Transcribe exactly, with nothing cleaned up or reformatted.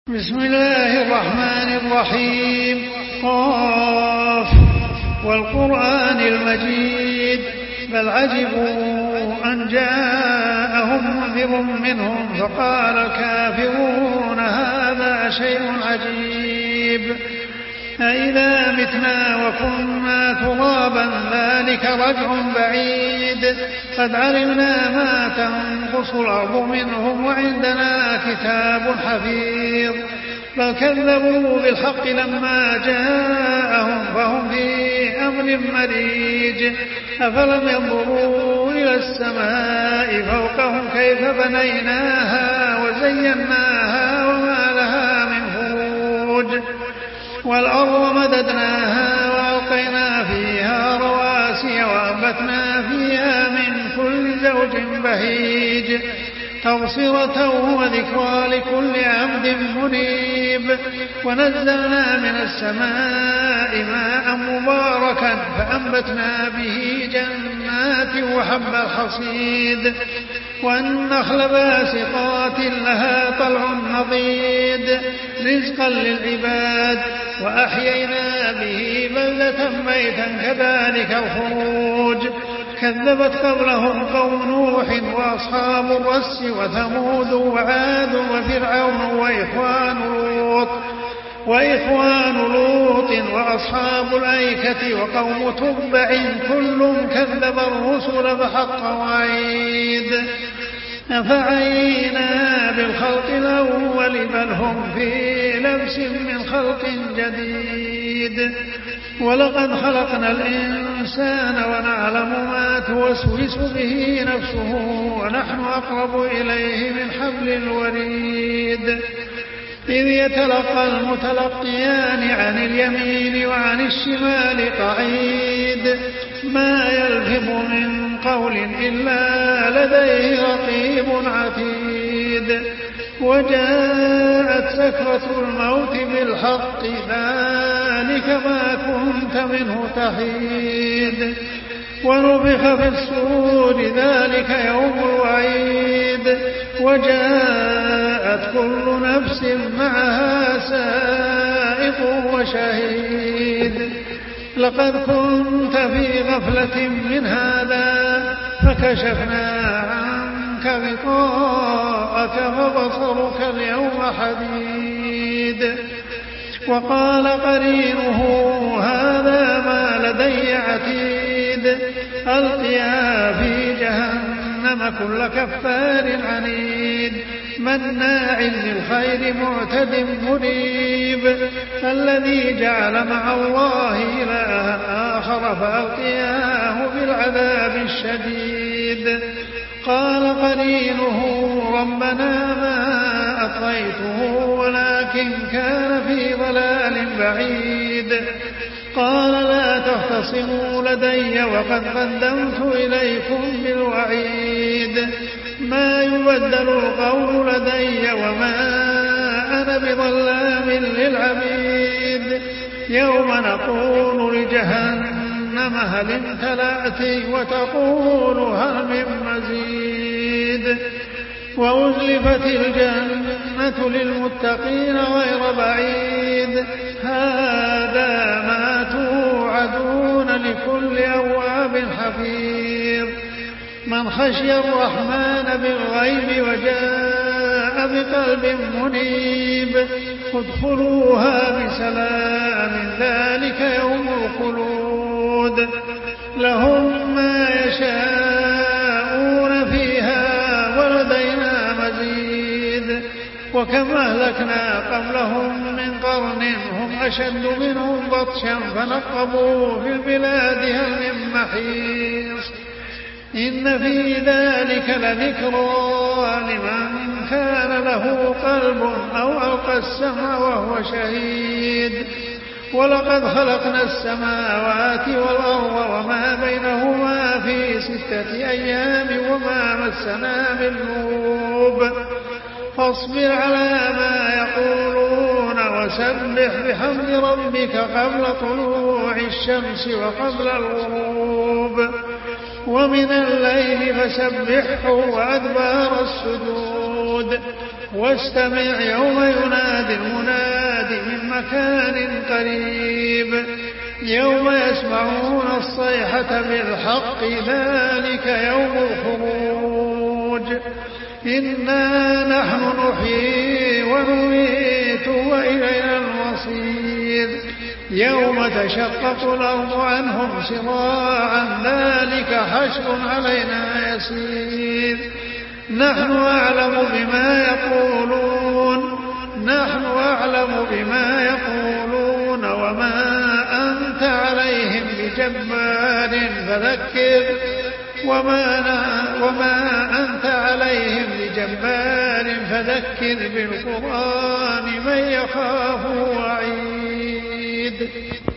بسم الله الرحمن الرحيم. قاف والقرآن المجيد بل عجبوا أن جاءهم منذر منهم فقال الكافرون هذا شيء عجيب أإذا متنا وكنا ترابا ذلك رجع بعيد قد علمنا ما تنقص الأرض منهم وعندنا كتاب حفيظ بل كذبوا بالحق لما جاءهم فهم في أمر مريج أفلم ينظروا إلى السماء فوقهم كيف بنيناها وزيناها وما لها من فروج والأرض مددناها وألقينا فيها رواسي وأنبتنا فيها من كل زوج بهيج تبصرة وذكرى لكل عبد منيب ونزلنا من السماء ماء مباركا فأنبتنا به جنات وحب الحصيد والنخل باسقات لها طلع نضيد رزقا للعباد وأحيينا به بلدة ميتا كذلك الخروج كذبت قبلهم قوم نوح وأصحاب الرس وثمود وعاد وفرعون وإخوان لوط وإخوان لوط وأصحاب الأيكة وقوم تبع كل كذب الرسل فحق وعيد أفعينا بالخلق الأول بل هم في لبس من خلق جديد ولقد خلقنا الإنسان ونعلم ما توسوس به نفسه ونحن أقرب إليه من حبل الوريد إذ يتلقى المتلقيان عن اليمين وعن الشمال قعيد ما يلفظ من قول إلا لديه رقيب عتيد وجاءت سكرة الموت بالحق ذلك ما كنت منه تحيد ونفخ في الصور ذلك يوم الوعيد وجاءت كل نفس معها سائق وشهيد لقد كنت في غفلة من هذا فكشفنا عنك غطاءك فبصرك اليوم حديد وقال قرينه هذا ما لدي عتيد ألقيا في جهنم كل كفار عنيد مناع للخير معتد مريب الذي جعل مع الله إلها آخر فألقياه بالعذاب الشديد قال قرينه ربنا ما أطغيته ولكن كان في ضلال بعيد قال لا تختصموا لدي وقد قدمت إليكم بالوعيد ما يبدل القول لدي وما أنا بظلام للعبيد يوم نقول لجهنم هل امتلأت وتقول هل من مزيد وأزلفت الجنة للمتقين غير بعيد هذا ما توعدون لكل أواب حفيظ من خشي الرحمن بالغيب وجاء بقلب منيب ادخلوها بسلام ذلك يوم الخلود لهم ما يشاءون فيها ولدينا مزيد وكم أهلكنا قبلهم من قرن هم أشد منهم بطشا فنقبوا في البلاد هل من محيص إن في ذلك لذكرى لمن كان له قلب أو ألقى السمع وهو شهيد ولقد خلقنا السماوات والأرض وما بينهما في ستة أيام وما مسنا من لغوب فاصبر على ما يقولون وسبح بحمد ربك قبل طلوع الشمس وقبل الغروب ومن الليل فسبحه وأدبار السجود واستمع يوم ينادي مكان قريب يوم يسمعون الصيحة بالحق ذلك يوم الخروج إنا نحن نحيي ونميت وإلينا المصير يوم تشقق الأرض عنهم سراعا ذلك حشر علينا يسير نحن أعلم بما يقولون نحن أعلم بما يقولون وما أنت عليهم بجبار فذكر وما, وما أنت عليهم بجبار فذكر بالقرآن من يخاف وعيد.